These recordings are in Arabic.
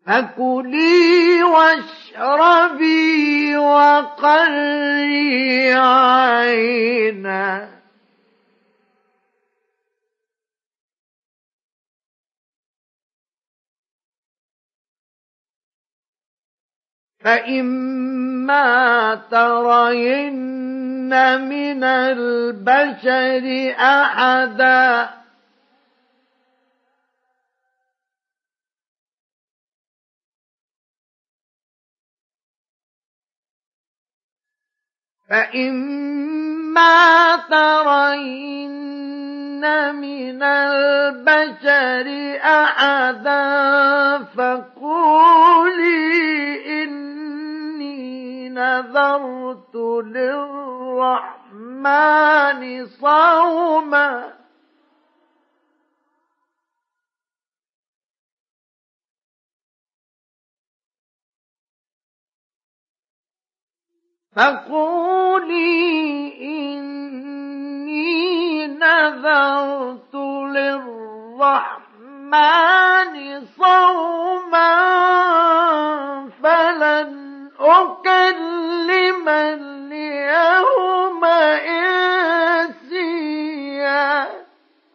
فكلي واشربي وقري عينا فإما ترين من البشر أحدا من البشر أحدا فقولي إني نذرت للرحمن صوما نذرت للرحمن صوما فلن أكلم اليوم إنسيا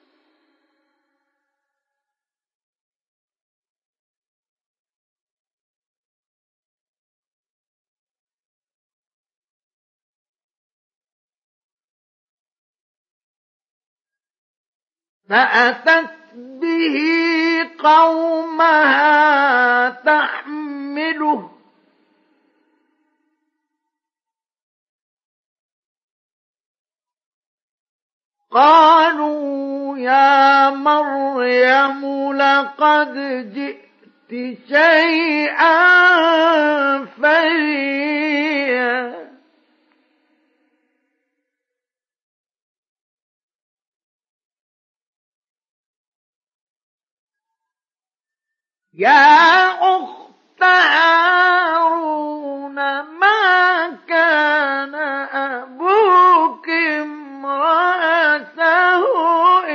فأتت به قومها تحمله قالوا يا مريم لقد جئت شيئا فريا يا أخت هارون ما كان أبوك امرأ سوء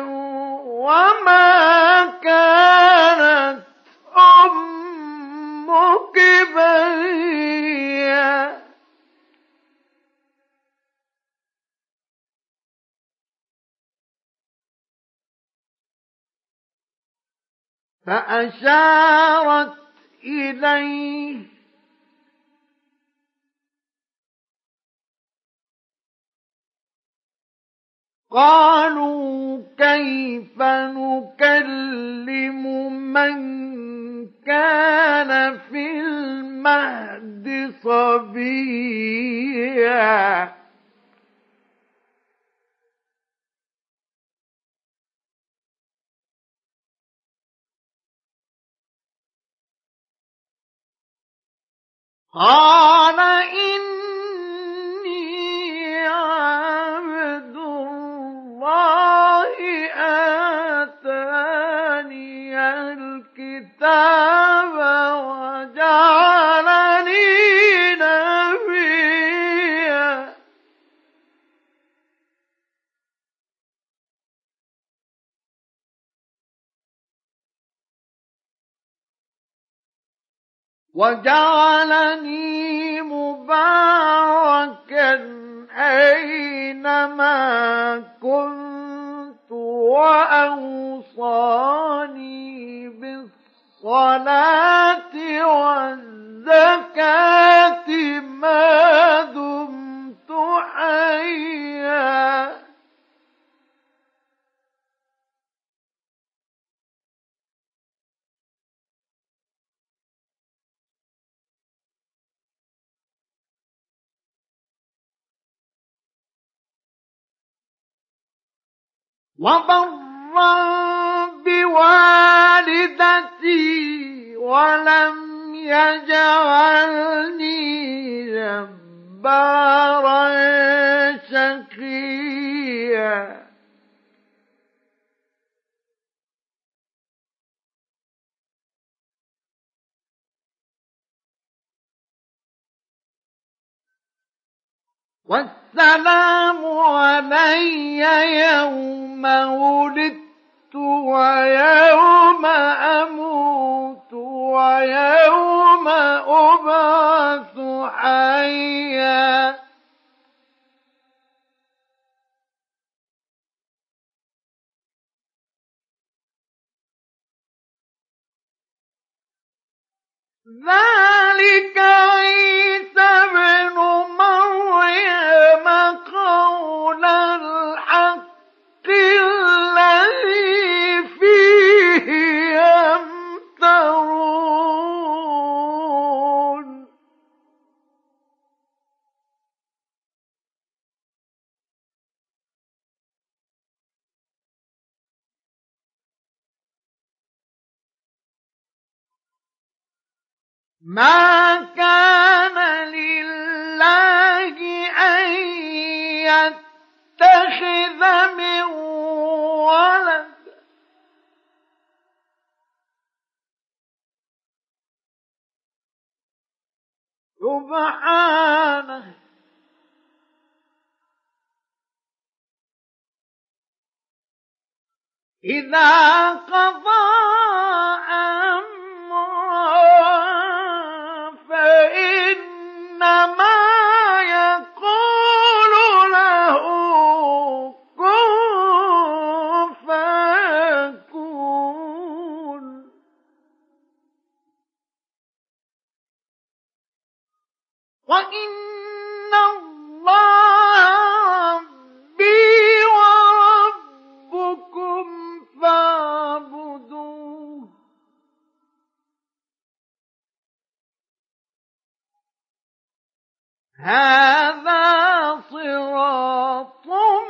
وما كانت أمك بغيا فأشارت إليه قالوا كيف نكلم من كان في المهد صبيا قال إني عبد الله آتاني الكتاب وجعلني نبيا وجعلني مباركا أينما كنت وأوصاني بالصلاة والزكاة ما دمت حيا وبرا بوالدتي ولم يجعلني جبارا شقيا والسلام علي يوم ولدت ويوم أموت ويوم أبعث حيا ذلك عيسى ابن مريم قول الحق الذي فيه يمترون ما كان لله أن يتخذ من ولد سبحانه إذا قضى فإنما يقول له كن فيكون وإن الله ربي وربكم فاعبدوه هذا صراط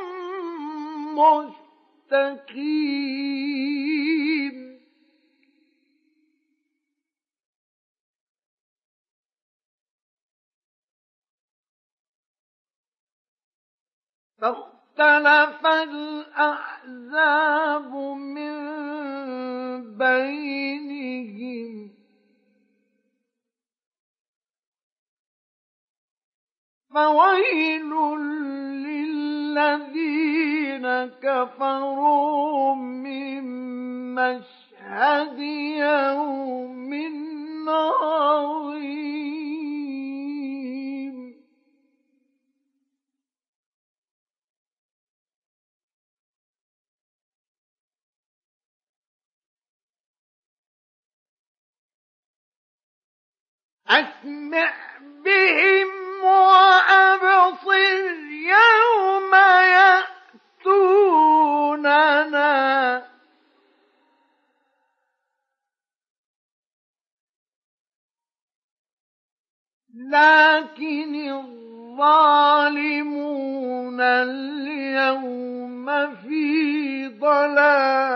مستقيم فاختلف الأحزاب من بينهم فويل للذين كفروا من مشهد يوم عظيم أسمع بهم وأبصر يوم يأتوننا لكن الظالمون اليوم في ضلال